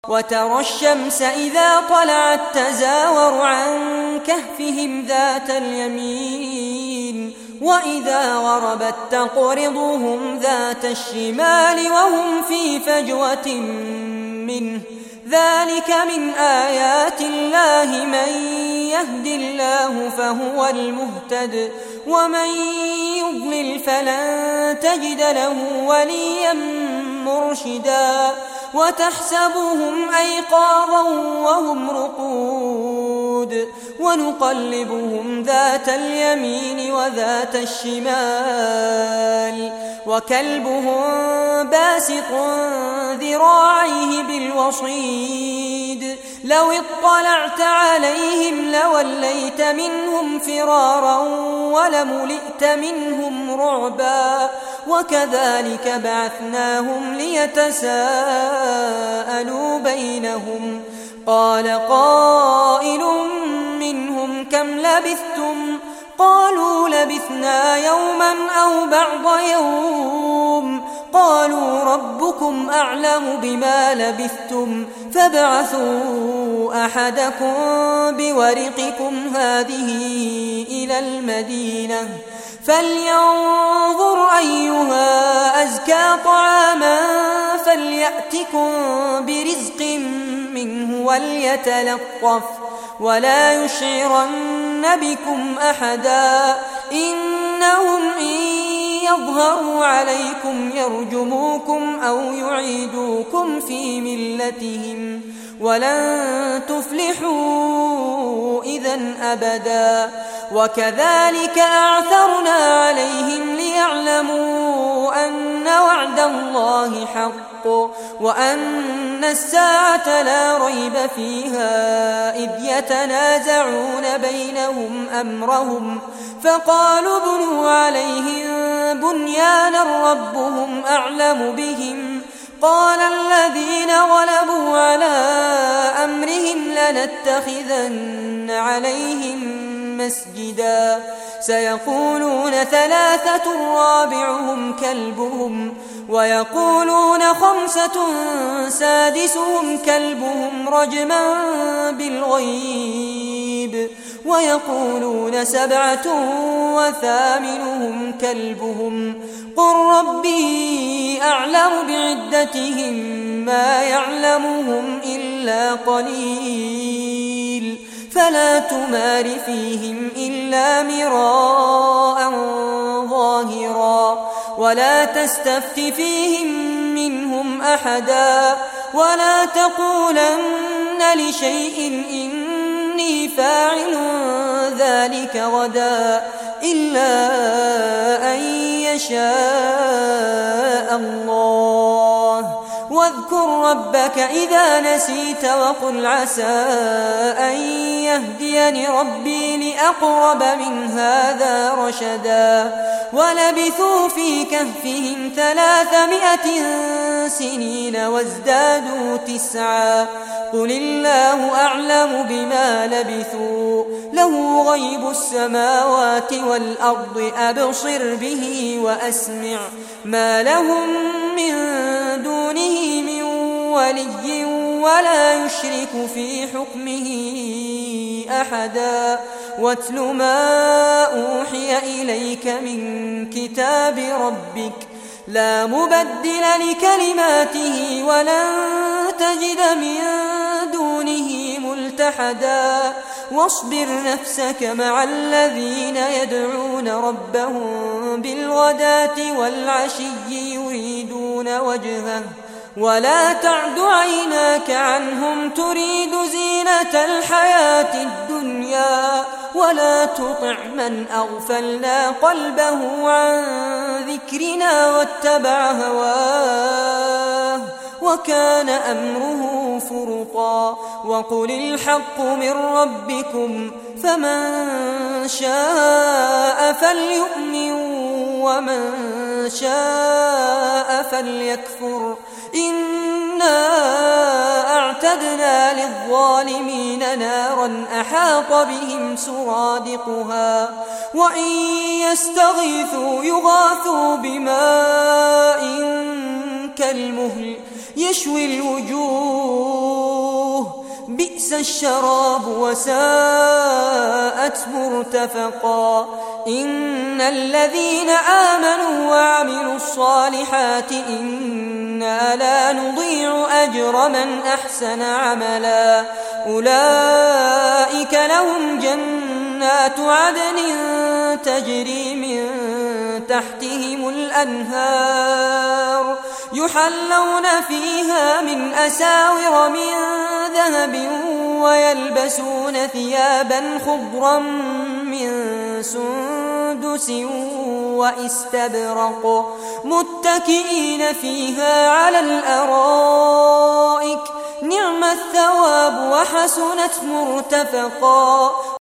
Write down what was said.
وترى الشمس إذا طلعت تزاور عن كهفهم ذات اليمين وإذا غربت تقرضهم ذات الشمال وهم في فجوة منه ذلك من آيات الله من يهد الله فهو المهتد ومن يضلل فلن تجد له وليا مرشدا وتحسبهم أيقاظا وهم رقود ونقلبهم ذات اليمين وذات الشمال وكلبهم باسط ذراعيه بالوصيد لو اطلعت عليهم لوليت منهم فرارا ولملئت منهم رعبا وكذلك بعثناهم ليتساءلوا بينهم قال قائل منهم كم لبثتم قالوا لبثنا يوما أو بعض يوم قالوا ربكم أعلم بما لبثتم فابعثوا أحدكم بورقكم هذه إلى المدينة فلينظر أيها أزكى طعاما فليأتكم برزق منه وليتلطف ولا يشعرن بكم أحدا إنهم إن يظهروا عليكم يرجموكم أو يعيدوكم في ملتهم ولن تفلحوا إذن أبدا وكذلك أعثرنا عليهم ليعلموا أن وعد الله حق وأن الساعة لا ريب فيها إذ يتنازعون بينهم أمرهم فقالوا ابنوا عليهم بنيانا ربهم أعلم بهم قال الذين غلبوا على أمرهم لنتخذن عليهم مسجدا سيقولون ثلاثة رابعهم كلبهم ويقولون خمسة سادسهم كلبهم رجما بالغيب ويقولون سبعة وثامنهم كلبهم قل ربي أعلم بعدتهم ما يعلمهم إلا قليل فلا تمار فيهم إلا مراء ظاهرا ولا تستفت فيهم منهم أحدا ولا تقولن لشيء إني فاعل ذلك غدا إلا أن يشاء الله واذكر ربك إذا نسيت وقل عسى أن يهديني ربي لأقرب من هذا رشدا ولبثوا في كهفهم 300 سنين وازدادوا 9 قل الله أعلم بما لبثوا له غيب السماوات والأرض أبصر به وأسمع ما لهم من دونه من ولي ولا يشرك في حكمه أحدا واتل ما أوحي إليك من كتاب ربك لا مبدل لكلماته ولن تجد من دونه ملتحدا واصبر نفسك مع الذين يدعون ربهم بالغداة والعشي يريدون وجهه ولا تعد عيناك عنهم تريد زينة الحياة الدنيا ولا تطع من أغفلنا قلبه عن ذكرنا واتبع هواه وكان أمره فرطا وقل الحق من ربكم فمن شاء فليؤمن ومن شاء فليكفر إنا أعتدنا للظالمين نارا أحاط بهم سرادقها وإن يستغيثوا يغاثوا بماء كالمهل يشوي الوجوه بئس الشراب وساءت مرتفقا إن الذين آمنوا وعملوا الصالحات إنا لا نضيع أجر من أحسن عملا أولئك لهم جنات عدن تجري من تحتهم الأنهار يحلون فيها من أساور من ذهب ويلبسون ثيابا خضرا من سندس وإستبرق متكئين فيها على الأرائك نعم الثواب وحسنت مرتفقا